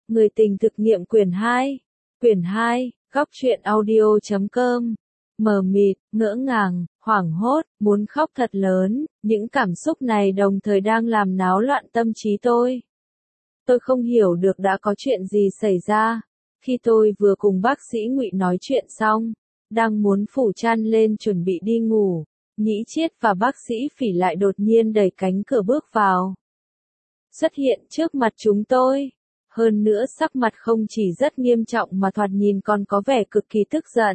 Người tình thực nghiệm quyển 2. Quyển 2, góc truyện audio.com. Mờ mịt, ngỡ ngàng, hoảng hốt, muốn khóc thật lớn, những cảm xúc này đồng thời đang làm náo loạn tâm trí tôi. Tôi không hiểu được đã có chuyện gì xảy ra. Khi tôi vừa cùng bác sĩ Ngụy nói chuyện xong, đang muốn phủ chăn lên chuẩn bị đi ngủ, Nhĩ Chiết và bác sĩ Phỉ lại đột nhiên đẩy cánh cửa bước vào. Xuất hiện trước mặt chúng tôi. Hơn nữa sắc mặt không chỉ rất nghiêm trọng mà thoạt nhìn còn có vẻ cực kỳ tức giận.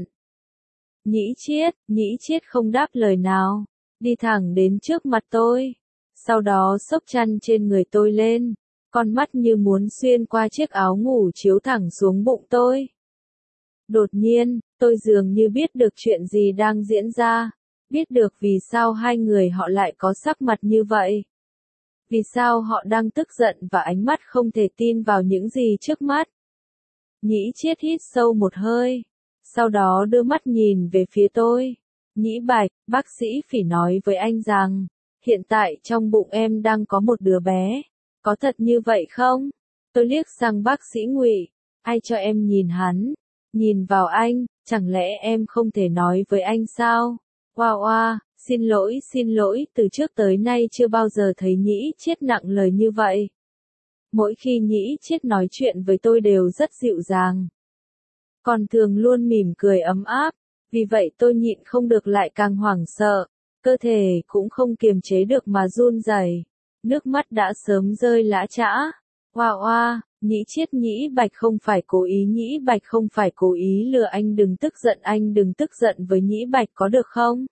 Nhĩ Chiết không đáp lời nào, đi thẳng đến trước mặt tôi. Sau đó xốc chăn trên người tôi lên, con mắt như muốn xuyên qua chiếc áo ngủ chiếu thẳng xuống bụng tôi. Đột nhiên, tôi dường như biết được chuyện gì đang diễn ra, biết được vì sao hai người họ lại có sắc mặt như vậy. Vì sao họ đang tức giận và ánh mắt không thể tin vào những gì trước mắt. Nhĩ Chiết hít sâu một hơi, sau đó đưa mắt nhìn về phía tôi. Nhĩ Bạch, bác sĩ Phỉ nói với anh rằng, hiện tại trong bụng em đang có một đứa bé. Có thật như vậy không? Tôi liếc sang bác sĩ Ngụy, ai cho em nhìn hắn? Nhìn vào anh, chẳng lẽ em không thể nói với anh sao? Wow, xin lỗi, từ trước tới nay chưa bao giờ thấy Nhĩ Chiết nặng lời như vậy. Mỗi khi Nhĩ Chiết nói chuyện với tôi đều rất dịu dàng. Còn thường luôn mỉm cười ấm áp, vì vậy tôi nhịn không được lại càng hoảng sợ, cơ thể cũng không kiềm chế được mà run rẩy, nước mắt đã sớm rơi lã chã. Wow, Nhĩ Chiết, Nhĩ Bạch không phải cố ý, Nhĩ Bạch không phải cố ý lừa anh, đừng tức giận với Nhĩ Bạch có được không?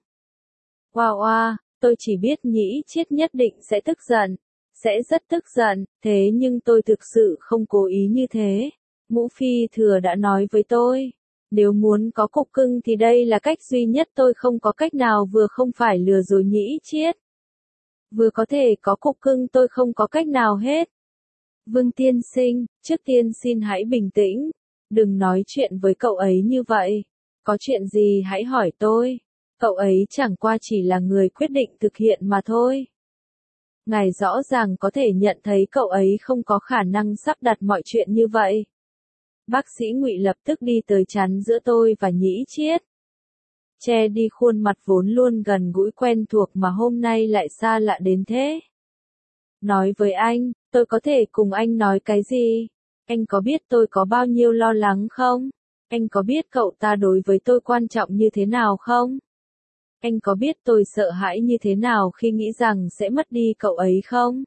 Wow, tôi chỉ biết Nhĩ Chiết nhất định sẽ tức giận, sẽ rất tức giận, thế nhưng tôi thực sự không cố ý như thế. Ngũ Phi Thừa đã nói với tôi, nếu muốn có cục cưng thì đây là cách duy nhất, tôi không có cách nào vừa không phải lừa dối Nhĩ Chiết, vừa có thể có cục cưng, tôi không có cách nào hết. Vương tiên sinh, trước tiên xin hãy bình tĩnh, đừng nói chuyện với cậu ấy như vậy. Có chuyện gì hãy hỏi tôi, cậu ấy chẳng qua chỉ là người quyết định thực hiện mà thôi. Ngài rõ ràng có thể nhận thấy cậu ấy không có khả năng sắp đặt mọi chuyện như vậy. Bác sĩ Ngụy lập tức đi tới chắn giữa tôi và Nhĩ Chiết, che đi khuôn mặt vốn luôn gần gũi quen thuộc mà hôm nay lại xa lạ đến thế. Nói với anh, tôi có thể cùng anh nói cái gì? Anh có biết tôi có bao nhiêu lo lắng không? Anh có biết cậu ta đối với tôi quan trọng như thế nào không? Anh có biết tôi sợ hãi như thế nào khi nghĩ rằng sẽ mất đi cậu ấy không?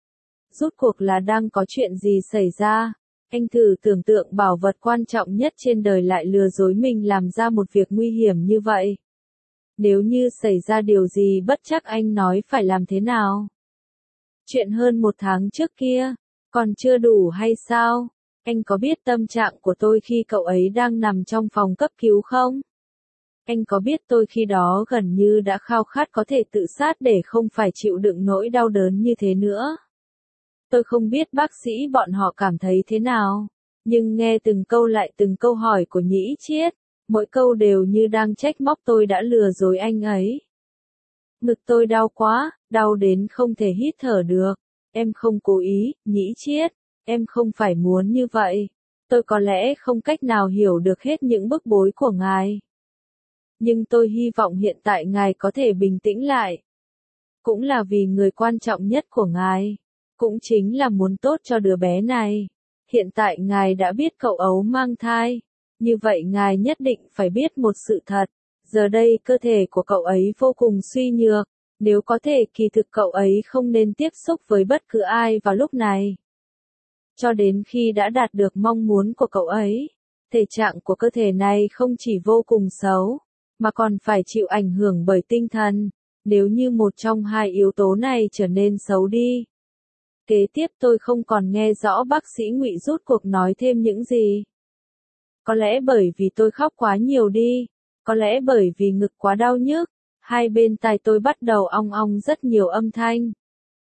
Rốt cuộc là đang có chuyện gì xảy ra? Anh thử tưởng tượng bảo vật quan trọng nhất trên đời lại lừa dối mình làm ra một việc nguy hiểm như vậy. Nếu như xảy ra điều gì bất trắc, anh nói phải làm thế nào? Chuyện hơn 1 tháng trước kia, còn chưa đủ hay sao? Anh có biết tâm trạng của tôi khi cậu ấy đang nằm trong phòng cấp cứu không? Anh có biết tôi khi đó gần như đã khao khát có thể tự sát để không phải chịu đựng nỗi đau đớn như thế nữa. Tôi không biết bác sĩ bọn họ cảm thấy thế nào, nhưng nghe từng câu lại từng câu hỏi của Nhĩ Chiết, mỗi câu đều như đang trách móc tôi đã lừa dối anh ấy. Ngực tôi đau quá, đau đến không thể hít thở được. Em không cố ý, Nhĩ Chiết, em không phải muốn như vậy. Tôi có lẽ không cách nào hiểu được hết những bức bối của ngài. Nhưng tôi hy vọng hiện tại ngài có thể bình tĩnh lại. Cũng là vì người quan trọng nhất của ngài, cũng chính là muốn tốt cho đứa bé này. Hiện tại ngài đã biết cậu ấu mang thai, như vậy ngài nhất định phải biết một sự thật. Giờ đây cơ thể của cậu ấy vô cùng suy nhược, nếu có thể kỳ thực cậu ấy không nên tiếp xúc với bất cứ ai vào lúc này. Cho đến khi đã đạt được mong muốn của cậu ấy, thể trạng của cơ thể này không chỉ vô cùng xấu, mà còn phải chịu ảnh hưởng bởi tinh thần, nếu như một trong hai yếu tố này trở nên xấu đi. Kế tiếp tôi không còn nghe rõ bác sĩ Ngụy rốt cuộc nói thêm những gì. Có lẽ bởi vì tôi khóc quá nhiều đi, có lẽ bởi vì ngực quá đau nhức, hai bên tai tôi bắt đầu ong ong rất nhiều âm thanh.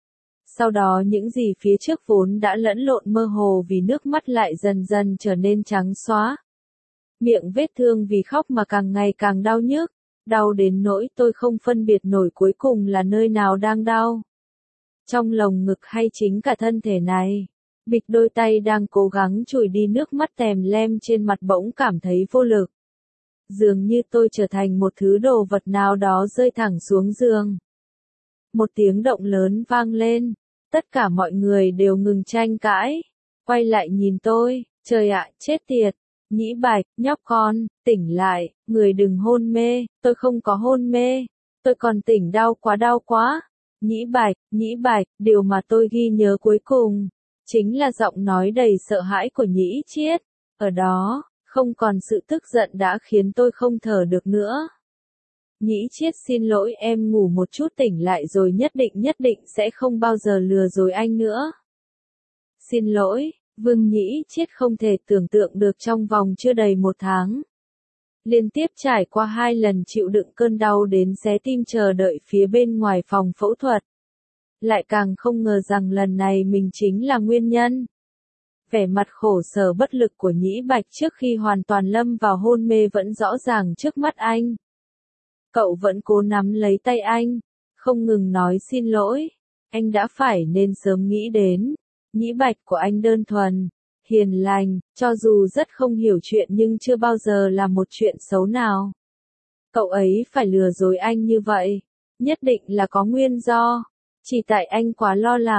Sau đó những gì phía trước vốn đã lẫn lộn mơ hồ vì nước mắt lại dần dần trở nên trắng xóa. Miệng vết thương vì khóc mà càng ngày càng đau nhức, đau đến nỗi tôi không phân biệt nổi cuối cùng là nơi nào đang đau. Trong lồng ngực hay chính cả thân thể này. Bịch đôi tay đang cố gắng chùi đi nước mắt tèm lem trên mặt bỗng cảm thấy vô lực. Dường như tôi trở thành một thứ đồ vật nào đó rơi thẳng xuống giường. Một tiếng động lớn vang lên. Tất cả mọi người đều ngừng tranh cãi. Quay lại nhìn tôi. Trời ạ, chết tiệt. Nhĩ Bạch, nhóc con, tỉnh lại, người đừng hôn mê. Tôi không có hôn mê. Tôi còn tỉnh, đau quá. Nhĩ Bạch, điều mà tôi ghi nhớ cuối cùng. Chính là giọng nói đầy sợ hãi của Nhĩ Triết. Ở đó, không còn sự tức giận đã khiến tôi không thở được nữa. Nhĩ Triết xin lỗi, em ngủ một chút tỉnh lại rồi nhất định sẽ không bao giờ lừa dối anh nữa. Xin lỗi, Vương Nhĩ Triết không thể tưởng tượng được trong vòng chưa đầy 1 tháng. Liên tiếp trải qua 2 lần chịu đựng cơn đau đến xé tim chờ đợi phía bên ngoài phòng phẫu thuật. Lại càng không ngờ rằng lần này mình chính là nguyên nhân. Vẻ mặt khổ sở bất lực của Nhĩ Bạch trước khi hoàn toàn lâm vào hôn mê vẫn rõ ràng trước mắt anh. Cậu vẫn cố nắm lấy tay anh, không ngừng nói xin lỗi. Anh đã phải nên sớm nghĩ đến. Nhĩ Bạch của anh đơn thuần, hiền lành, cho dù rất không hiểu chuyện nhưng chưa bao giờ là một chuyện xấu nào. Cậu ấy phải lừa dối anh như vậy, nhất định là có nguyên do. Chỉ tại anh quá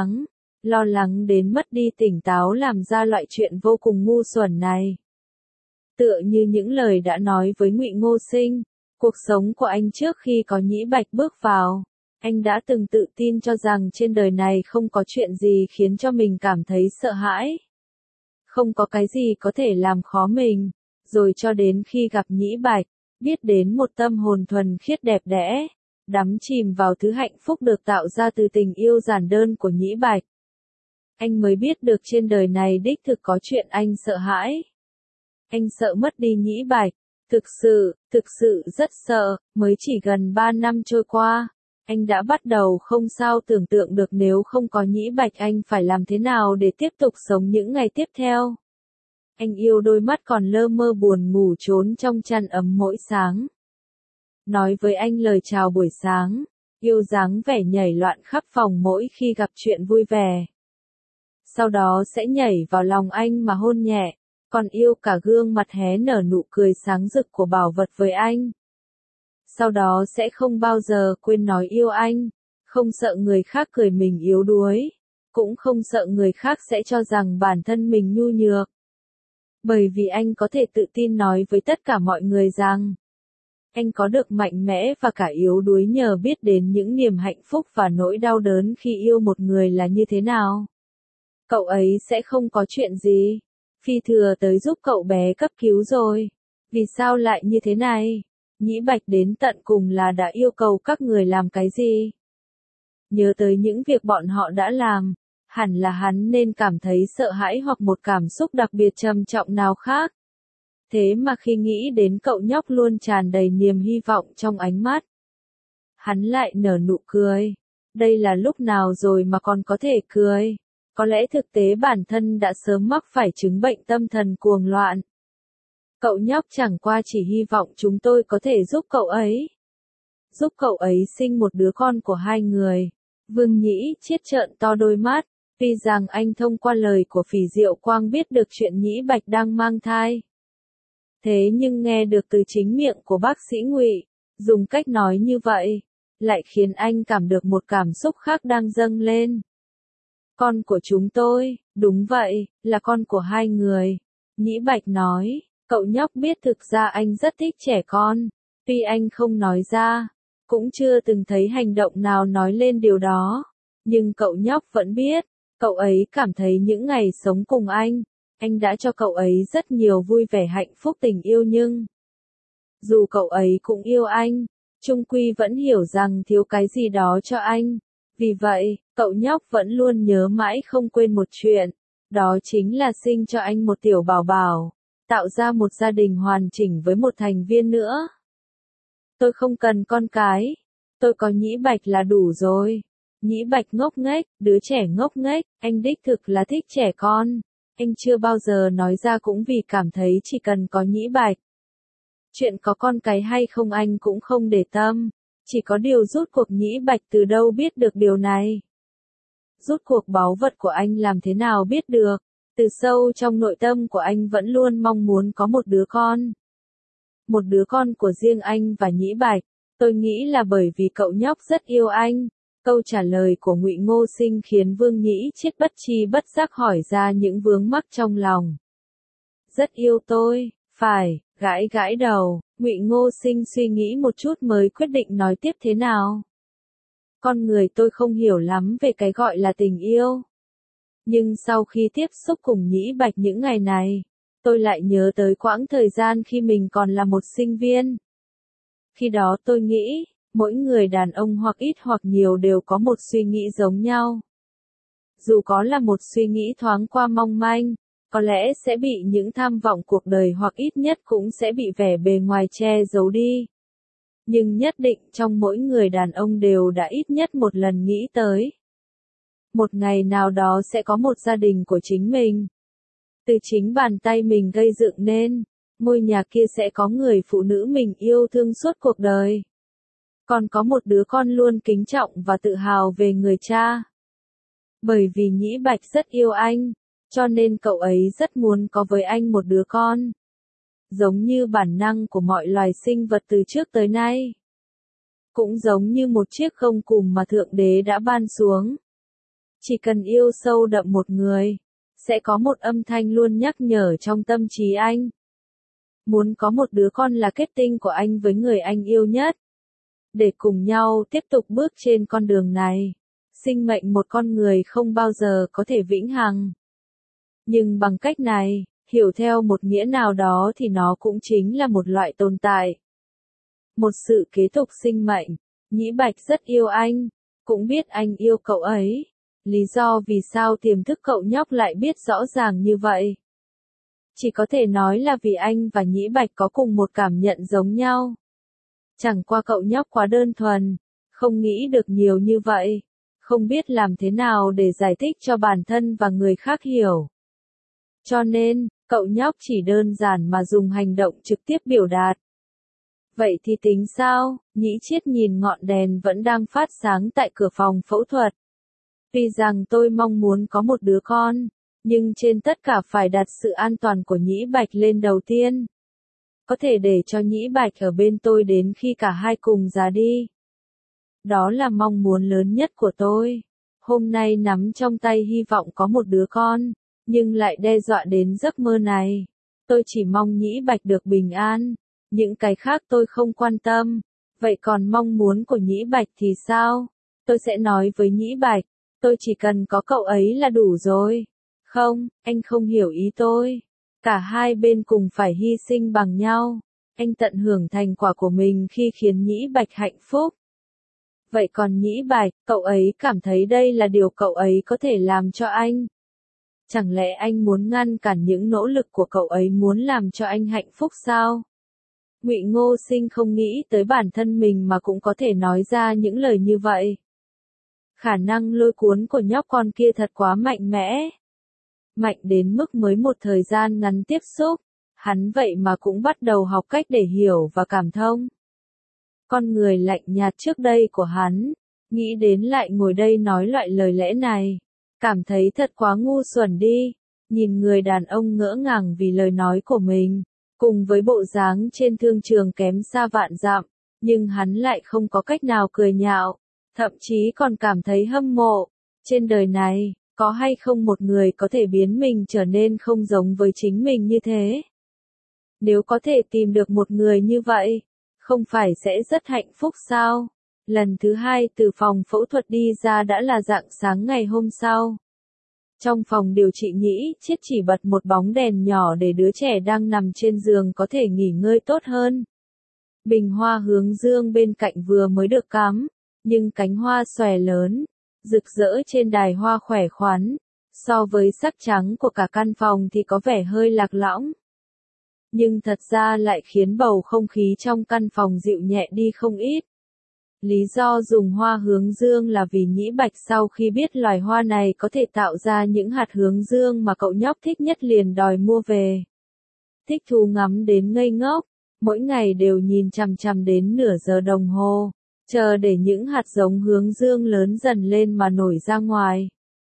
lo lắng đến mất đi tỉnh táo làm ra loại chuyện vô cùng ngu xuẩn này. Tựa như những lời đã nói với Ngụy Ngô Sinh, cuộc sống của anh trước khi có Nhĩ Bạch bước vào, anh đã từng tự tin cho rằng trên đời này không có chuyện gì khiến cho mình cảm thấy sợ hãi. Không có cái gì có thể làm khó mình, rồi cho đến khi gặp Nhĩ Bạch, biết đến một tâm hồn thuần khiết đẹp đẽ, đắm chìm vào thứ hạnh phúc được tạo ra từ tình yêu giản đơn của Nhĩ Bạch. Anh mới biết được trên đời này đích thực có chuyện anh sợ hãi. Anh sợ mất đi Nhĩ Bạch, thực sự rất sợ, mới chỉ gần 3 năm trôi qua. Anh đã bắt đầu không sao tưởng tượng được nếu không có Nhĩ Bạch anh phải làm thế nào để tiếp tục sống những ngày tiếp theo. Anh yêu đôi mắt còn lơ mơ buồn ngủ trốn trong chăn ấm mỗi sáng. Nói với anh lời chào buổi sáng, yêu dáng vẻ nhảy loạn khắp phòng mỗi khi gặp chuyện vui vẻ. Sau đó sẽ nhảy vào lòng anh mà hôn nhẹ, còn yêu cả gương mặt hé nở nụ cười sáng rực của bảo vật với anh. Sau đó sẽ không bao giờ quên nói yêu anh, không sợ người khác cười mình yếu đuối, cũng không sợ người khác sẽ cho rằng bản thân mình nhu nhược. Bởi vì anh có thể tự tin nói với tất cả mọi người rằng, anh có được mạnh mẽ và cả yếu đuối nhờ biết đến những niềm hạnh phúc và nỗi đau đớn khi yêu một người là như thế nào. Cậu ấy sẽ không có chuyện gì. Phi Thừa tới giúp cậu bé cấp cứu rồi. Vì sao lại như thế này? Nhĩ Bạch đến tận cùng là đã yêu cầu các người làm cái gì? Nhớ tới những việc bọn họ đã làm, hẳn là hắn nên cảm thấy sợ hãi hoặc một cảm xúc đặc biệt trầm trọng nào khác. Thế mà khi nghĩ đến cậu nhóc luôn tràn đầy niềm hy vọng trong ánh mắt, hắn lại nở nụ cười. Đây là lúc nào rồi mà còn có thể cười? Có lẽ thực tế bản thân đã sớm mắc phải chứng bệnh tâm thần cuồng loạn. Cậu nhóc chẳng qua chỉ hy vọng chúng tôi có thể giúp cậu ấy. Giúp cậu ấy sinh một đứa con của hai người. Vương Nhĩ Triết trợn to đôi mắt, vì rằng anh thông qua lời của Phỉ Diệu Quang biết được chuyện Nhĩ Bạch đang mang thai. Thế nhưng nghe được từ chính miệng của bác sĩ Ngụy, dùng cách nói như vậy, lại khiến anh cảm được một cảm xúc khác đang dâng lên. Con của chúng tôi, đúng vậy, là con của hai người. Nhĩ Bạch nói, cậu nhóc biết thực ra anh rất thích trẻ con, tuy anh không nói ra, cũng chưa từng thấy hành động nào nói lên điều đó, nhưng cậu nhóc vẫn biết, cậu ấy cảm thấy những ngày sống cùng anh đã cho cậu ấy rất nhiều vui vẻ hạnh phúc tình yêu nhưng dù cậu ấy cũng yêu anh, chung quy vẫn hiểu rằng thiếu cái gì đó cho anh. Vì vậy, cậu nhóc vẫn luôn nhớ mãi không quên một chuyện, đó chính là sinh cho anh một tiểu bảo bảo, tạo ra một gia đình hoàn chỉnh với một thành viên nữa. Tôi không cần con cái, tôi có Nhĩ Bạch là đủ rồi. Nhĩ Bạch ngốc nghếch, đứa trẻ ngốc nghếch, anh đích thực là thích trẻ con. Anh chưa bao giờ nói ra cũng vì cảm thấy chỉ cần có Nhĩ Bạch. Chuyện có con cái hay không anh cũng không để tâm. Chỉ có điều rút cuộc Nhĩ Bạch từ đâu biết được điều này. Rút cuộc báu vật của anh làm thế nào biết được. Từ sâu trong nội tâm của anh vẫn luôn mong muốn có một đứa con. Một đứa con của riêng anh và Nhĩ Bạch. Tôi nghĩ là bởi vì cậu nhóc rất yêu anh. Câu trả lời của Ngụy Ngô Sinh khiến Vương Nhĩ Chiết bất tri bất giác hỏi ra những vướng mắc trong lòng. Rất yêu tôi, phải, gãi gãi đầu, Ngụy Ngô Sinh suy nghĩ một chút mới quyết định nói tiếp thế nào. Con người tôi không hiểu lắm về cái gọi là tình yêu. Nhưng sau khi tiếp xúc cùng Nhĩ Bạch những ngày này, tôi lại nhớ tới quãng thời gian khi mình còn là một sinh viên. Khi đó tôi nghĩ, mỗi người đàn ông hoặc ít hoặc nhiều đều có một suy nghĩ giống nhau. Dù có là một suy nghĩ thoáng qua mong manh, có lẽ sẽ bị những tham vọng cuộc đời hoặc ít nhất cũng sẽ bị vẻ bề ngoài che giấu đi. Nhưng nhất định trong mỗi người đàn ông đều đã ít nhất một lần nghĩ tới. Một ngày nào đó sẽ có một gia đình của chính mình. Từ chính bàn tay mình gây dựng nên, ngôi nhà kia sẽ có người phụ nữ mình yêu thương suốt cuộc đời. Còn có một đứa con luôn kính trọng và tự hào về người cha. Bởi vì Nhĩ Bạch rất yêu anh, cho nên cậu ấy rất muốn có với anh một đứa con. Giống như bản năng của mọi loài sinh vật từ trước tới nay. Cũng giống như một chiếc gông cùm mà Thượng Đế đã ban xuống. Chỉ cần yêu sâu đậm một người, sẽ có một âm thanh luôn nhắc nhở trong tâm trí anh. Muốn có một đứa con là kết tinh của anh với người anh yêu nhất. Để cùng nhau tiếp tục bước trên con đường này. Sinh mệnh một con người không bao giờ có thể vĩnh hằng. Nhưng bằng cách này, hiểu theo một nghĩa nào đó thì nó cũng chính là một loại tồn tại. Một sự kế tục sinh mệnh. Nhĩ Bạch rất yêu anh, cũng biết anh yêu cậu ấy. Lý do vì sao tiềm thức cậu nhóc lại biết rõ ràng như vậy? Chỉ có thể nói là vì anh và Nhĩ Bạch có cùng một cảm nhận giống nhau. Chẳng qua cậu nhóc quá đơn thuần, không nghĩ được nhiều như vậy, không biết làm thế nào để giải thích cho bản thân và người khác hiểu. Cho nên, cậu nhóc chỉ đơn giản mà dùng hành động trực tiếp biểu đạt. Vậy thì tính sao? Nhĩ Chiết nhìn ngọn đèn vẫn đang phát sáng tại cửa phòng phẫu thuật. Tuy rằng tôi mong muốn có một đứa con, nhưng trên tất cả phải đặt sự an toàn của Nhĩ Bạch lên đầu tiên. Có thể để cho Nhĩ Bạch ở bên tôi đến khi cả hai cùng già đi. Đó là mong muốn lớn nhất của tôi. Hôm nay nắm trong tay hy vọng có một đứa con, nhưng lại đe dọa đến giấc mơ này. Tôi chỉ mong Nhĩ Bạch được bình an, những cái khác tôi không quan tâm. Vậy còn mong muốn của Nhĩ Bạch thì sao? Tôi sẽ nói với Nhĩ Bạch, tôi chỉ cần có cậu ấy là đủ rồi. Không, anh không hiểu ý tôi. Cả hai bên cùng phải hy sinh bằng nhau. Anh tận hưởng thành quả của mình khi khiến Nhĩ Bạch hạnh phúc. Vậy còn Nhĩ Bạch, cậu ấy cảm thấy đây là điều cậu ấy có thể làm cho anh. Chẳng lẽ anh muốn ngăn cản những nỗ lực của cậu ấy muốn làm cho anh hạnh phúc sao? Ngụy Ngô Sinh không nghĩ tới bản thân mình mà cũng có thể nói ra những lời như vậy. Khả năng lôi cuốn của nhóc con kia thật quá mạnh mẽ. Mạnh đến mức mới một thời gian ngắn tiếp xúc, hắn vậy mà cũng bắt đầu học cách để hiểu và cảm thông. Con người lạnh nhạt trước đây của hắn, nghĩ đến lại ngồi đây nói loại lời lẽ này, cảm thấy thật quá ngu xuẩn đi, nhìn người đàn ông ngỡ ngàng vì lời nói của mình, cùng với bộ dáng trên thương trường kém xa vạn dặm, nhưng hắn lại không có cách nào cười nhạo, thậm chí còn cảm thấy hâm mộ. Trên đời này, có hay không một người có thể biến mình trở nên không giống với chính mình như thế? Nếu có thể tìm được một người như vậy, không phải sẽ rất hạnh phúc sao? Lần thứ hai từ phòng phẫu thuật đi ra đã là rạng sáng ngày hôm sau. Trong phòng điều trị Nhĩ Chiết chỉ bật một bóng đèn nhỏ để đứa trẻ đang nằm trên giường có thể nghỉ ngơi tốt hơn. Bình hoa hướng dương bên cạnh vừa mới được cắm, nhưng cánh hoa xòe lớn, rực rỡ trên đài hoa khỏe khoắn, so với sắc trắng của cả căn phòng thì có vẻ hơi lạc lõng. Nhưng thật ra lại khiến bầu không khí trong căn phòng dịu nhẹ đi không ít. Lý do dùng hoa hướng dương là vì Nhĩ Bạch sau khi biết loài hoa này có thể tạo ra những hạt hướng dương mà cậu nhóc thích nhất liền đòi mua về. Thích thú ngắm đến ngây ngốc, mỗi ngày đều nhìn chằm chằm đến nửa giờ đồng hồ, chờ để những hạt giống hướng dương lớn dần lên mà nổi ra ngoài.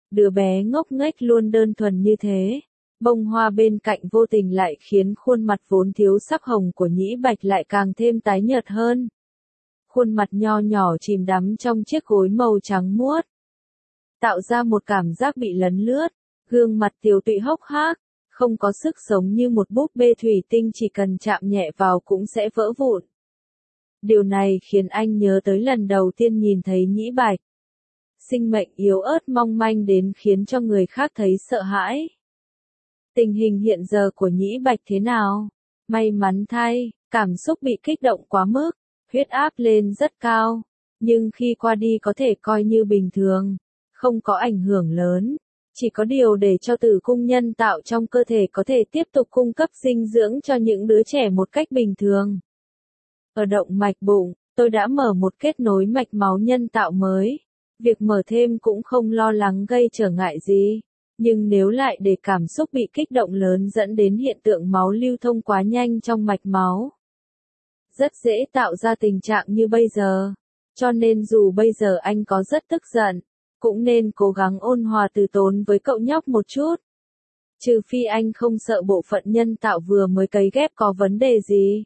Đứa bé ngốc nghếch luôn đơn thuần như thế. Bông hoa bên cạnh vô tình lại khiến khuôn mặt vốn thiếu sắc hồng của Nhĩ Bạch lại càng thêm tái nhợt hơn. Khuôn mặt nho nhỏ chìm đắm trong chiếc gối màu trắng muốt, tạo ra một cảm giác bị lấn lướt, gương mặt tiều tụy hốc hác, không có sức sống như một búp bê thủy tinh chỉ cần chạm nhẹ vào cũng sẽ vỡ vụn. Điều này khiến anh nhớ tới lần đầu tiên nhìn thấy Nhĩ Bạch. Sinh mệnh yếu ớt mong manh đến khiến cho người khác thấy sợ hãi. Tình hình hiện giờ của Nhĩ Bạch thế nào? May mắn thay, cảm xúc bị kích động quá mức, huyết áp lên rất cao, nhưng khi qua đi có thể coi như bình thường, không có ảnh hưởng lớn, chỉ có điều để cho tử cung nhân tạo trong cơ thể có thể tiếp tục cung cấp dinh dưỡng cho những đứa trẻ một cách bình thường. Ở động mạch bụng, tôi đã mở một kết nối mạch máu nhân tạo mới. Việc mở thêm cũng không lo lắng gây trở ngại gì, nhưng nếu lại để cảm xúc bị kích động lớn dẫn đến hiện tượng máu lưu thông quá nhanh trong mạch máu, rất dễ tạo ra tình trạng như bây giờ. Cho nên dù bây giờ anh có rất tức giận, cũng nên cố gắng ôn hòa từ tốn với cậu nhóc một chút. Trừ phi anh không sợ bộ phận nhân tạo vừa mới cấy ghép có vấn đề gì.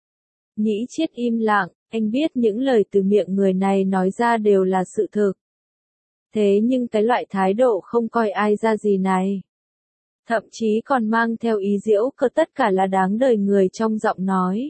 Nhĩ Chiết im lặng, anh biết những lời từ miệng người này nói ra đều là sự thực. Thế nhưng cái loại thái độ không coi ai ra gì này, thậm chí còn mang theo ý giễu cợt tất cả là đáng đời người trong giọng nói.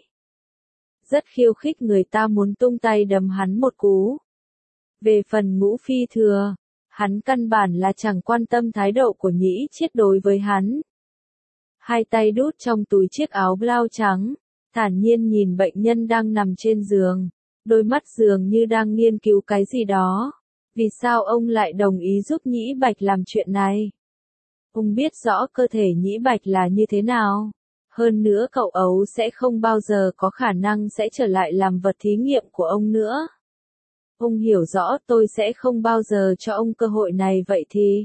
Rất khiêu khích, người ta muốn tung tay đấm hắn một cú. Về phần Ngũ Phi Thừa, hắn căn bản là chẳng quan tâm thái độ của Nhĩ Chiết đối với hắn. Hai tay đút trong túi chiếc áo blau trắng, thản nhiên nhìn bệnh nhân đang nằm trên giường, đôi mắt dường như đang nghiên cứu cái gì đó. Vì sao ông lại đồng ý giúp Nhĩ Bạch làm chuyện này? Ông biết rõ cơ thể Nhĩ Bạch là như thế nào. Hơn nữa cậu ấu sẽ không bao giờ có khả năng sẽ trở lại làm vật thí nghiệm của ông nữa. Ông hiểu rõ tôi sẽ không bao giờ cho ông cơ hội này, vậy thì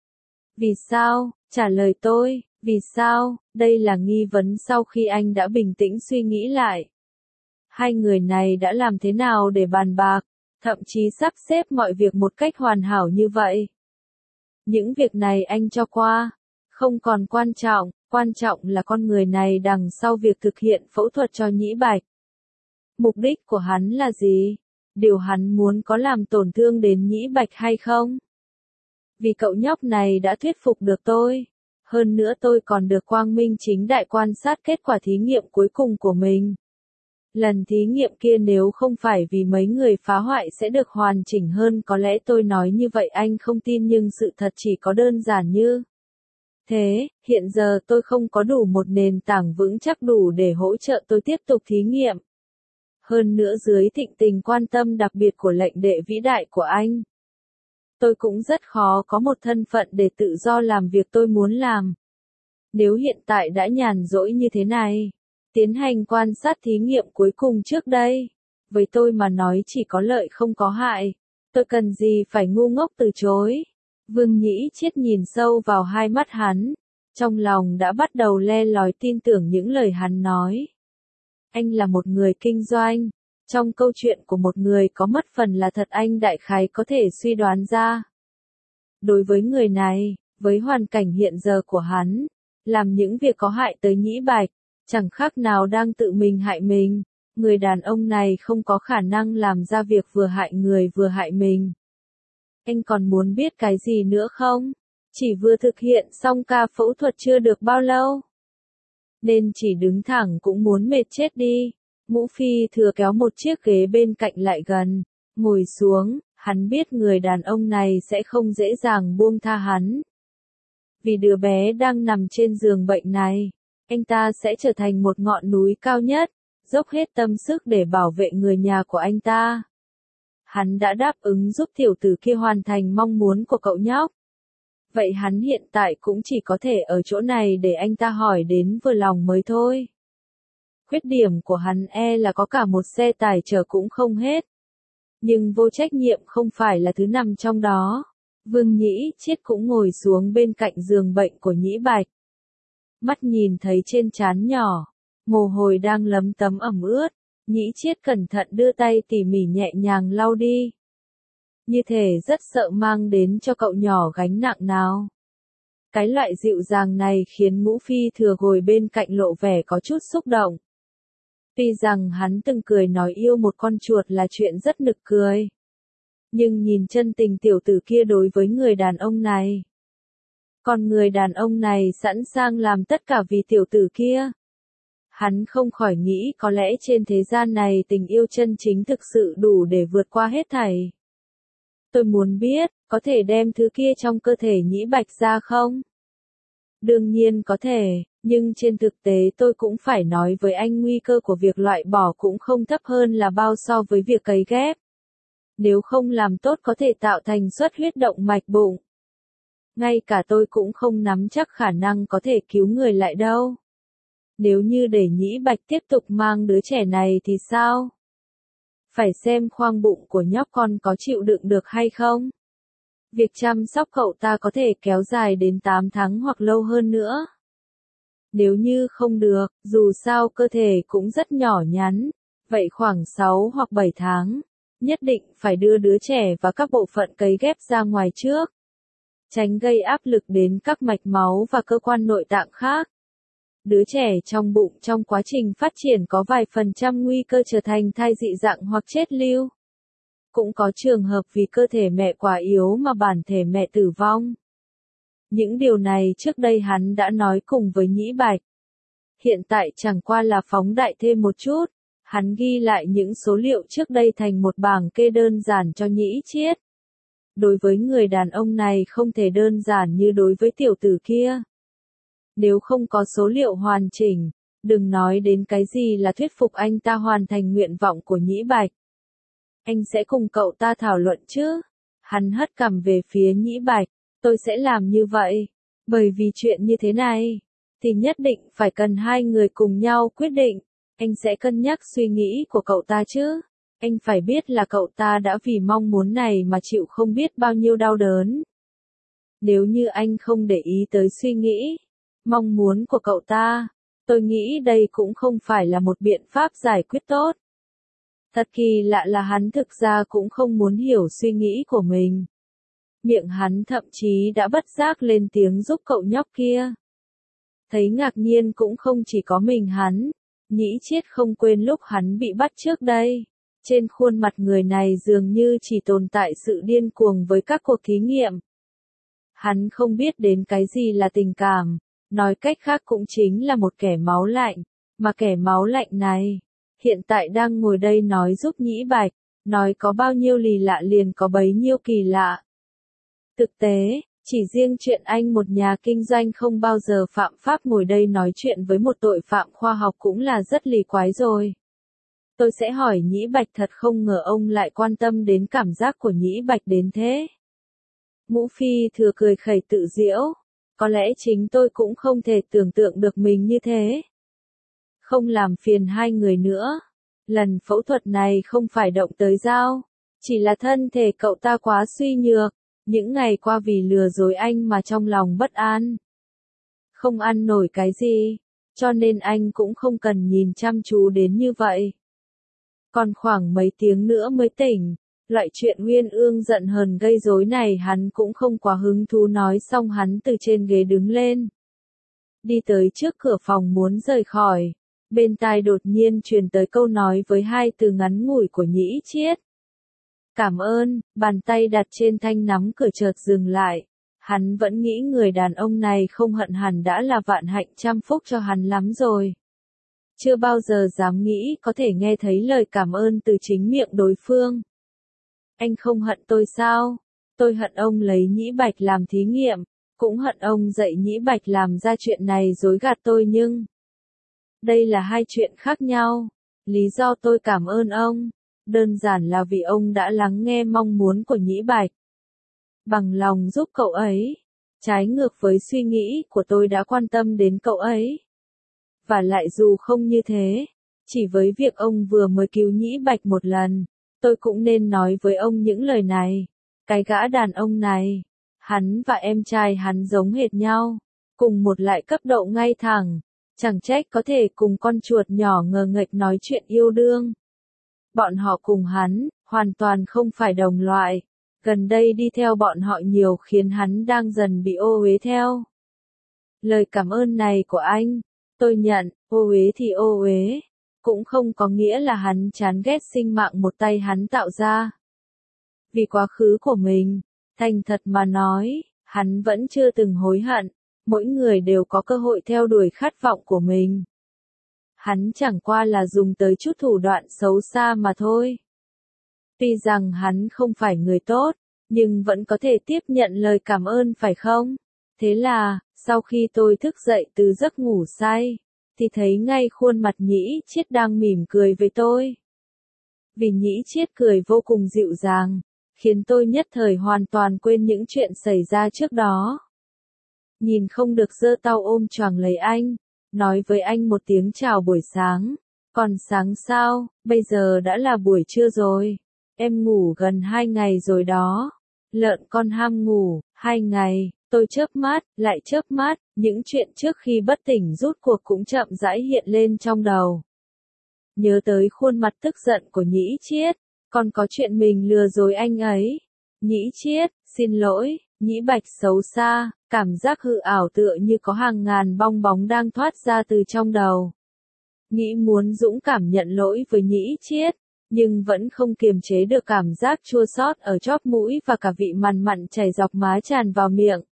vì sao? Trả lời tôi, vì sao? Đây là nghi vấn sau khi anh đã bình tĩnh suy nghĩ lại. Hai người này đã làm thế nào để bàn bạc, thậm chí sắp xếp mọi việc một cách hoàn hảo như vậy? Những việc này anh cho qua, không còn quan trọng là con người này đằng sau việc thực hiện phẫu thuật cho Nhĩ Bạch. Mục đích của hắn là gì? Điều hắn muốn có làm tổn thương đến Nhĩ Bạch hay không? Vì cậu nhóc này đã thuyết phục được tôi. Hơn nữa tôi còn được quang minh chính đại quan sát kết quả thí nghiệm cuối cùng của mình. Lần thí nghiệm kia nếu không phải vì mấy người phá hoại sẽ được hoàn chỉnh hơn, có lẽ tôi nói như vậy anh không tin, nhưng sự thật chỉ có đơn giản như thế. Hiện giờ tôi không có đủ một nền tảng vững chắc đủ để hỗ trợ tôi tiếp tục thí nghiệm. Hơn nữa dưới thịnh tình quan tâm đặc biệt của lệnh đệ vĩ đại của anh, tôi cũng rất khó có một thân phận để tự do làm việc tôi muốn làm. Nếu hiện tại đã nhàn rỗi như thế này, tiến hành quan sát thí nghiệm cuối cùng trước đây, với tôi mà nói chỉ có lợi không có hại, tôi cần gì phải ngu ngốc từ chối. Vương Nhĩ Chiết nhìn sâu vào hai mắt hắn, trong lòng đã bắt đầu le lói tin tưởng những lời hắn nói. Anh là một người kinh doanh, trong câu chuyện của một người có mất phần là thật anh đại khái có thể suy đoán ra. Đối với người này, với hoàn cảnh hiện giờ của hắn, làm những việc có hại tới Nhĩ Bạch, chẳng khác nào đang tự mình hại mình. Người đàn ông này không có khả năng làm ra việc vừa hại người vừa hại mình. Anh còn muốn biết cái gì nữa không? Chỉ vừa thực hiện xong ca phẫu thuật chưa được bao lâu, nên chỉ đứng thẳng cũng muốn mệt chết đi. Ngũ Phi Thừa kéo một chiếc ghế bên cạnh lại gần, ngồi xuống, hắn biết người đàn ông này sẽ không dễ dàng buông tha hắn. Vì đứa bé đang nằm trên giường bệnh này, anh ta sẽ trở thành một ngọn núi cao nhất, dốc hết tâm sức để bảo vệ người nhà của anh ta. Hắn đã đáp ứng giúp tiểu tử kia hoàn thành mong muốn của cậu nhóc. Vậy hắn hiện tại cũng chỉ có thể ở chỗ này để anh ta hỏi đến vừa lòng mới thôi. Khuyết điểm của hắn là có cả một xe tải chở cũng không hết. Nhưng vô trách nhiệm không phải là thứ nằm trong đó. Vương Nhĩ Chiết cũng ngồi xuống bên cạnh giường bệnh của Nhĩ Bạch. Mắt nhìn thấy trên trán nhỏ, mồ hôi đang lấm tấm ẩm ướt, Nhĩ Chiết cẩn thận đưa tay tỉ mỉ nhẹ nhàng lau đi. như thể rất sợ mang đến cho cậu nhỏ gánh nặng nào. Cái loại dịu dàng này khiến Ngũ Phi Thừa ngồi bên cạnh lộ vẻ có chút xúc động. Tuy rằng hắn từng cười nói yêu một con chuột là chuyện rất nực cười. Nhưng nhìn chân tình tiểu tử kia đối với người đàn ông này. Còn người đàn ông này sẵn sàng làm tất cả vì tiểu tử kia. Hắn không khỏi nghĩ có lẽ trên thế gian này tình yêu chân chính thực sự đủ để vượt qua hết thảy. Tôi muốn biết, có thể đem thứ kia trong cơ thể Nhĩ Bạch ra không? Đương nhiên có thể, nhưng trên thực tế tôi cũng phải nói với anh nguy cơ của việc loại bỏ cũng không thấp hơn là bao so với việc cấy ghép. Nếu không làm tốt có thể tạo thành xuất huyết động mạch bụng. Ngay cả tôi cũng không nắm chắc khả năng có thể cứu người lại đâu. Nếu như để Nhĩ Bạch tiếp tục mang đứa trẻ này thì sao? Phải xem khoang bụng của nhóc con có chịu đựng được hay không. Việc chăm sóc cậu ta có thể kéo dài đến 8 tháng hoặc lâu hơn nữa. Nếu như không được, dù sao cơ thể cũng rất nhỏ nhắn, vậy khoảng 6 hoặc 7 tháng, nhất định phải đưa đứa trẻ và các bộ phận cấy ghép ra ngoài trước. Tránh gây áp lực đến các mạch máu và cơ quan nội tạng khác. Đứa trẻ trong bụng trong quá trình phát triển có vài % nguy cơ trở thành thai dị dạng hoặc chết lưu. Cũng có trường hợp vì cơ thể mẹ quá yếu mà bản thể mẹ tử vong. Những điều này trước đây hắn đã nói cùng với Nhĩ Bạch. Hiện tại chẳng qua là phóng đại thêm một chút, hắn ghi lại những số liệu trước đây thành một bảng kê đơn giản cho Nhĩ Triết. Đối với người đàn ông này không thể đơn giản như đối với tiểu tử kia. Nếu không có số liệu hoàn chỉnh, đừng nói đến cái gì là thuyết phục anh ta hoàn thành nguyện vọng của Nhĩ Bạch. Anh sẽ cùng cậu ta thảo luận chứ? Hắn hất cằm về phía Nhĩ Bạch, tôi sẽ làm như vậy. Bởi vì chuyện như thế này, thì nhất định phải cần hai người cùng nhau quyết định. Anh sẽ cân nhắc suy nghĩ của cậu ta chứ? Anh phải biết là cậu ta đã vì mong muốn này mà chịu không biết bao nhiêu đau đớn. Nếu như anh không để ý tới suy nghĩ, mong muốn của cậu ta, tôi nghĩ đây cũng không phải là một biện pháp giải quyết tốt. Thật kỳ lạ là hắn thực ra cũng không muốn hiểu suy nghĩ của mình. Miệng hắn thậm chí đã bất giác lên tiếng giúp cậu nhóc kia. Thấy ngạc nhiên cũng không chỉ có mình hắn, Nhĩ Triết không quên lúc hắn bị bắt trước đây. Trên khuôn mặt người này dường như chỉ tồn tại sự điên cuồng với các cuộc thí nghiệm. Hắn không biết đến cái gì là tình cảm, nói cách khác cũng chính là một kẻ máu lạnh, mà kẻ máu lạnh này, hiện tại đang ngồi đây nói giúp Nhĩ Bạch, nói có bao nhiêu lì lạ liền có bấy nhiêu kỳ lạ. Thực tế, chỉ riêng chuyện anh một nhà kinh doanh không bao giờ phạm pháp ngồi đây nói chuyện với một tội phạm khoa học cũng là rất lì quái rồi. Tôi sẽ hỏi Nhĩ Bạch, thật không ngờ ông lại quan tâm đến cảm giác của Nhĩ Bạch đến thế. Ngũ Phi Thừa cười khẩy tự giễu, có lẽ chính tôi cũng không thể tưởng tượng được mình như thế. Không làm phiền hai người nữa, lần phẫu thuật này không phải động tới dao, chỉ là thân thể cậu ta quá suy nhược, những ngày qua vì lừa dối anh mà trong lòng bất an. Không ăn nổi cái gì, cho nên anh cũng không cần nhìn chăm chú đến như vậy. Còn khoảng mấy tiếng nữa mới tỉnh, loại chuyện uyên ương giận hờn gây rối này hắn cũng không quá hứng thú. Nói xong hắn từ trên ghế đứng lên. Đi tới trước cửa phòng muốn rời khỏi, bên tai đột nhiên truyền tới câu nói với hai từ ngắn ngủi của Nhĩ Triết. Cảm ơn, bàn tay đặt trên thanh nắm cửa chợt dừng lại. Hắn vẫn nghĩ người đàn ông này không hận hẳn đã là vạn hạnh trăm phúc cho hắn lắm rồi. Chưa bao giờ dám nghĩ có thể nghe thấy lời cảm ơn từ chính miệng đối phương. Anh không hận tôi sao? Tôi hận ông lấy Nhĩ Bạch làm thí nghiệm, cũng hận ông dạy Nhĩ Bạch làm ra chuyện này dối gạt tôi, nhưng đây là hai chuyện khác nhau. Lý do tôi cảm ơn ông, đơn giản là vì ông đã lắng nghe mong muốn của Nhĩ Bạch. Bằng lòng giúp cậu ấy, trái ngược với suy nghĩ của tôi đã quan tâm đến cậu ấy. Và lại dù không như thế, chỉ với việc ông vừa mới cứu Nhĩ Bạch một lần, tôi cũng nên nói với ông những lời này. Cái gã đàn ông này, hắn và em trai hắn giống hệt nhau, cùng một lại cấp độ ngay thẳng, chẳng trách có thể cùng con chuột nhỏ ngờ nghệch nói chuyện yêu đương. Bọn họ cùng hắn, hoàn toàn không phải đồng loại. Gần đây đi theo bọn họ nhiều khiến hắn đang dần bị ô uế theo. Lời cảm ơn này của anh, tôi nhận, ô uế thì ô uế, cũng không có nghĩa là hắn chán ghét sinh mạng một tay hắn tạo ra. Vì quá khứ của mình, thành thật mà nói, hắn vẫn chưa từng hối hận, mỗi người đều có cơ hội theo đuổi khát vọng của mình. Hắn chẳng qua là dùng tới chút thủ đoạn xấu xa mà thôi. Tuy rằng hắn không phải người tốt, nhưng vẫn có thể tiếp nhận lời cảm ơn phải không? Thế là, sau khi tôi thức dậy từ giấc ngủ say, thì thấy ngay khuôn mặt Nhĩ Chiết đang mỉm cười với tôi. Vì Nhĩ Chiết cười vô cùng dịu dàng, khiến tôi nhất thời hoàn toàn quên những chuyện xảy ra trước đó. Nhìn không được giơ tay ôm choàng lấy anh, nói với anh một tiếng chào buổi sáng. Còn sáng sao, bây giờ đã là buổi trưa rồi. Em ngủ gần 2 ngày rồi đó. Lợn con ham ngủ, 2 ngày, tôi chớp mắt, lại chớp mắt, những chuyện trước khi bất tỉnh rút cuộc cũng chậm rãi hiện lên trong đầu. Nhớ tới khuôn mặt tức giận của Nhĩ Chiết, còn có chuyện mình lừa dối anh ấy. Nhĩ Chiết, xin lỗi, Nhĩ Bạch xấu xa, cảm giác hư ảo tựa như có hàng ngàn bong bóng đang thoát ra từ trong đầu. Nghĩ muốn dũng cảm nhận lỗi với Nhĩ Chiết, nhưng vẫn không kiềm chế được cảm giác chua xót ở chóp mũi và cả vị mặn mặn chảy dọc má tràn vào miệng.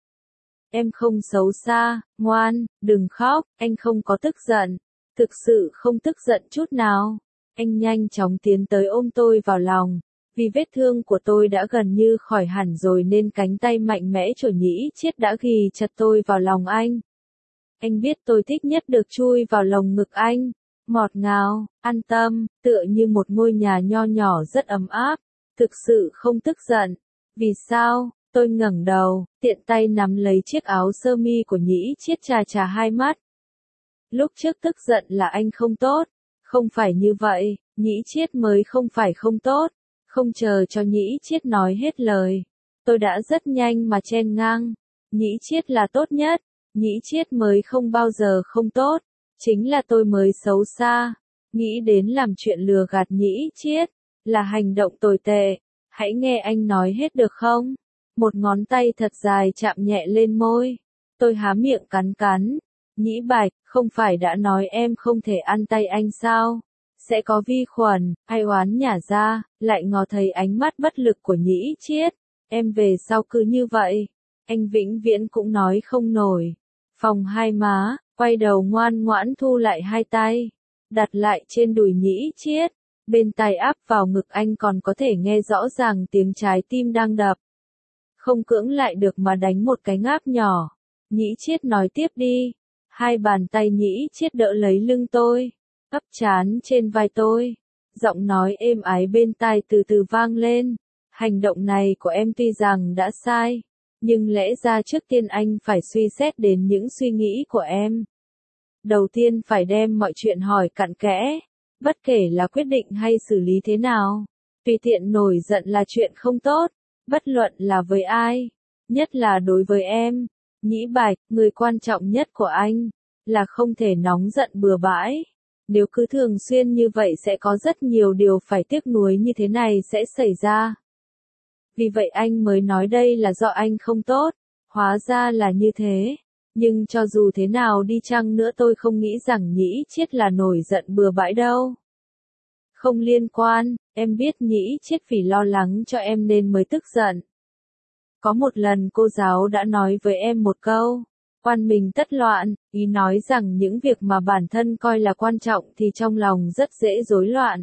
Em không xấu xa, ngoan, đừng khóc, anh không có tức giận, thực sự không tức giận chút nào. Anh nhanh chóng tiến tới ôm tôi vào lòng, vì vết thương của tôi đã gần như khỏi hẳn rồi nên cánh tay mạnh mẽ của Nhĩ Chiết đã ghì chặt tôi vào lòng anh. Anh biết tôi thích nhất được chui vào lồng ngực anh. Ngọt ngào, an tâm, tựa như một ngôi nhà nho nhỏ rất ấm áp, thực sự không tức giận. Vì sao? Tôi ngẩng đầu, tiện tay nắm lấy chiếc áo sơ mi của Nhĩ Chiết chà chà hai mắt. Lúc trước tức giận là anh không tốt, không phải như vậy, Nhĩ Chiết mới không phải không tốt. Không chờ cho Nhĩ Chiết nói hết lời, tôi đã rất nhanh mà chen ngang. Nhĩ Chiết là tốt nhất, Nhĩ Chiết mới không bao giờ không tốt. Chính là tôi mới xấu xa, nghĩ đến làm chuyện lừa gạt Nhĩ Chiết, là hành động tồi tệ. Hãy nghe anh nói hết được không? Một ngón tay thật dài chạm nhẹ lên môi. Tôi há miệng cắn cắn. Nhĩ Bạch, không phải đã nói em không thể ăn tay anh sao? Sẽ có vi khuẩn, ai oán nhả ra, lại ngó thấy ánh mắt bất lực của Nhĩ Chiết. Em về sau cứ như vậy. Anh vĩnh viễn cũng nói không nổi. Phòng hai má. Quay đầu ngoan ngoãn thu lại hai tay, đặt lại trên đùi Nhĩ Chiết, bên tai áp vào ngực anh còn có thể nghe rõ ràng tiếng trái tim đang đập. Không cưỡng lại được mà đánh một cái ngáp nhỏ. Nhĩ Chiết nói tiếp đi. Hai bàn tay Nhĩ Chiết đỡ lấy lưng tôi, ấp trán trên vai tôi. Giọng nói êm ái bên tai từ từ vang lên. Hành động này của em tuy rằng đã sai, nhưng lẽ ra trước tiên anh phải suy xét đến những suy nghĩ của em. Đầu tiên phải đem mọi chuyện hỏi cặn kẽ, bất kể là quyết định hay xử lý thế nào. Tùy tiện nổi giận là chuyện không tốt, bất luận là với ai, nhất là đối với em. Nhĩ Bạch, người quan trọng nhất của anh, là không thể nóng giận bừa bãi. Nếu cứ thường xuyên như vậy sẽ có rất nhiều điều phải tiếc nuối như thế này sẽ xảy ra. Vì vậy anh mới nói đây là do anh không tốt, hóa ra là như thế. Nhưng cho dù thế nào đi chăng nữa tôi không nghĩ rằng Nhĩ Chiết là nổi giận bừa bãi đâu. Không liên quan, em biết Nhĩ Chiết vì lo lắng cho em nên mới tức giận. Có một lần cô giáo đã nói với em một câu, quan mình tất loạn, ý nói rằng những việc mà bản thân coi là quan trọng thì trong lòng rất dễ rối loạn.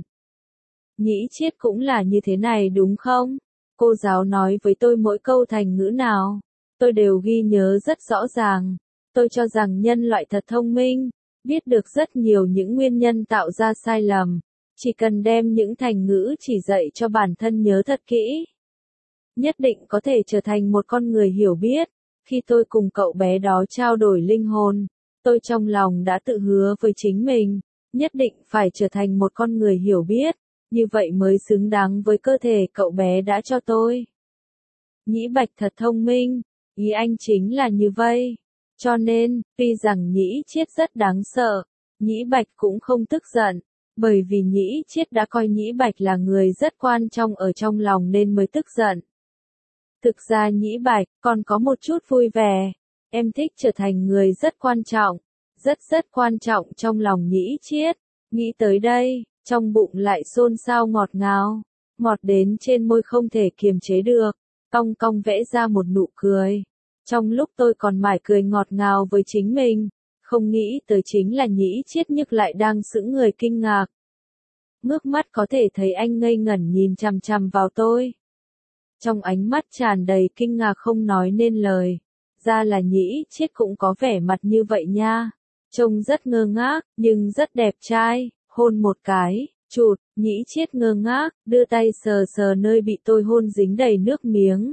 Nhĩ Chiết cũng là như thế này đúng không? Cô giáo nói với tôi mỗi câu thành ngữ nào, tôi đều ghi nhớ rất rõ ràng. Tôi cho rằng nhân loại thật thông minh, biết được rất nhiều những nguyên nhân tạo ra sai lầm, chỉ cần đem những thành ngữ chỉ dạy cho bản thân nhớ thật kỹ. Nhất định có thể trở thành một con người hiểu biết. Khi tôi cùng cậu bé đó trao đổi linh hồn, tôi trong lòng đã tự hứa với chính mình, nhất định phải trở thành một con người hiểu biết, như vậy mới xứng đáng với cơ thể cậu bé đã cho tôi. Nhĩ Bạch thật thông minh, ý anh chính là như vậy. Cho nên, tuy rằng Nhĩ Chiết rất đáng sợ, Nhĩ Bạch cũng không tức giận, bởi vì Nhĩ Chiết đã coi Nhĩ Bạch là người rất quan trọng ở trong lòng nên mới tức giận. Thực ra Nhĩ Bạch, còn có một chút vui vẻ. Em thích trở thành người rất quan trọng, rất quan trọng trong lòng Nhĩ Chiết. Nghĩ tới đây, trong bụng lại xôn xao ngọt ngào, ngọt đến trên môi không thể kiềm chế được, cong cong vẽ ra một nụ cười. Trong lúc tôi còn mải cười ngọt ngào với chính mình, không nghĩ tới chính là Nhĩ Chiết Nhức lại đang sững người kinh ngạc. Ngước mắt có thể thấy anh ngây ngẩn nhìn chằm chằm vào tôi. Trong ánh mắt tràn đầy kinh ngạc không nói nên lời. Ra là Nhĩ Chiết cũng có vẻ mặt như vậy nha. Trông rất ngơ ngác, nhưng rất đẹp trai. Hôn một cái, chụt, Nhĩ Chiết ngơ ngác, đưa tay sờ sờ nơi bị tôi hôn dính đầy nước miếng.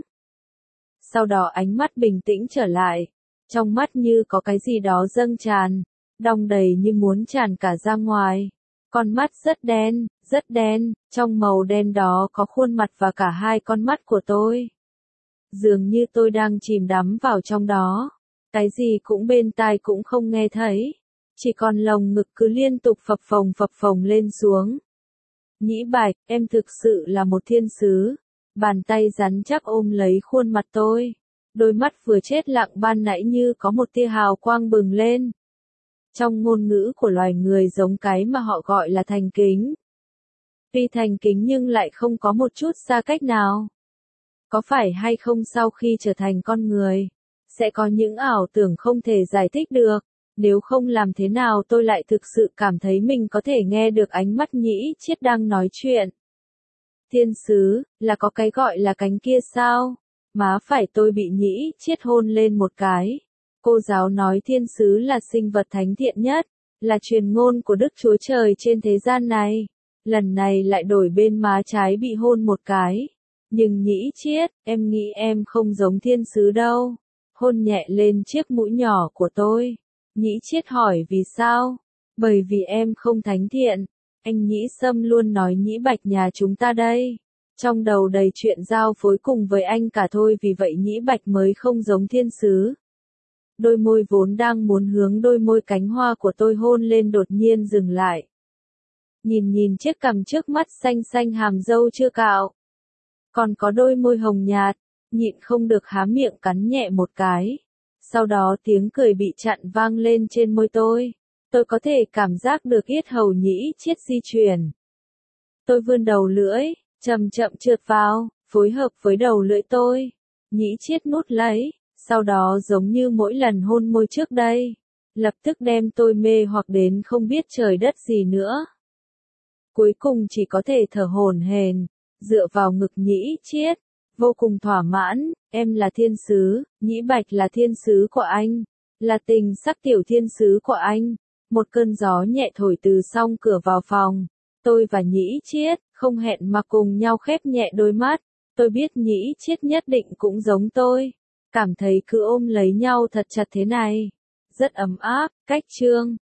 Sau đó ánh mắt bình tĩnh trở lại. Trong mắt như có cái gì đó dâng tràn, đong đầy như muốn tràn cả ra ngoài. Con mắt rất đen, trong màu đen đó có khuôn mặt và cả hai con mắt của tôi. Dường như tôi đang chìm đắm vào trong đó. Cái gì cũng bên tai cũng không nghe thấy. Chỉ còn lồng ngực cứ liên tục phập phồng lên xuống. Nhĩ Bạch, em thực sự là một thiên sứ. Bàn tay rắn chắc ôm lấy khuôn mặt tôi. Đôi mắt vừa chết lặng ban nãy như có một tia hào quang bừng lên. Trong ngôn ngữ của loài người giống cái mà họ gọi là thành kính. Tuy thành kính nhưng lại không có một chút xa cách nào. Có phải hay không sau khi trở thành con người, sẽ có những ảo tưởng không thể giải thích được, nếu không làm thế nào tôi lại thực sự cảm thấy mình có thể nghe được ánh mắt Nhĩ Chiết đang nói chuyện. Thiên sứ, là có cái gọi là cánh kia sao? Má phải tôi bị Nhĩ Chiết hôn lên một cái. Cô giáo nói thiên sứ là sinh vật thánh thiện nhất, là truyền ngôn của Đức Chúa Trời trên thế gian này. Lần này lại đổi bên má trái bị hôn một cái. Nhưng Nhĩ Chiết, em nghĩ em không giống thiên sứ đâu. Hôn nhẹ lên chiếc mũi nhỏ của tôi. Nhĩ Chiết hỏi vì sao? Bởi vì em không thánh thiện. Anh Nhĩ Sâm luôn nói Nhĩ Bạch nhà chúng ta đây. Trong đầu đầy chuyện giao phối cùng với anh cả thôi, vì vậy Nhĩ Bạch mới không giống thiên sứ. Đôi môi vốn đang muốn hướng đôi môi cánh hoa của tôi hôn lên đột nhiên dừng lại. Nhìn chiếc cằm trước mắt xanh xanh hàm râu chưa cạo. Còn có đôi môi hồng nhạt, nhịn không được há miệng cắn nhẹ một cái. Sau đó tiếng cười bị chặn vang lên trên môi tôi. Tôi có thể cảm giác được yết hầu Nhĩ Chiết di chuyển. Tôi vươn đầu lưỡi, chậm chậm trượt vào, phối hợp với đầu lưỡi tôi. Nhĩ Chiết nút lấy, sau đó giống như mỗi lần hôn môi trước đây, lập tức đem tôi mê hoặc đến không biết trời đất gì nữa. Cuối cùng chỉ có thể thở hổn hển, dựa vào ngực Nhĩ Chiết, vô cùng thỏa mãn. Em là thiên sứ, Nhĩ Bạch là thiên sứ của anh, là tình sắc tiểu thiên sứ của anh. Một cơn gió nhẹ thổi từ song cửa vào phòng. Tôi và Nhĩ Chiết không hẹn mà cùng nhau khép nhẹ đôi mắt. Tôi biết Nhĩ Chiết nhất định cũng giống tôi, cảm thấy cứ ôm lấy nhau thật chặt thế này, rất ấm áp. Cách chương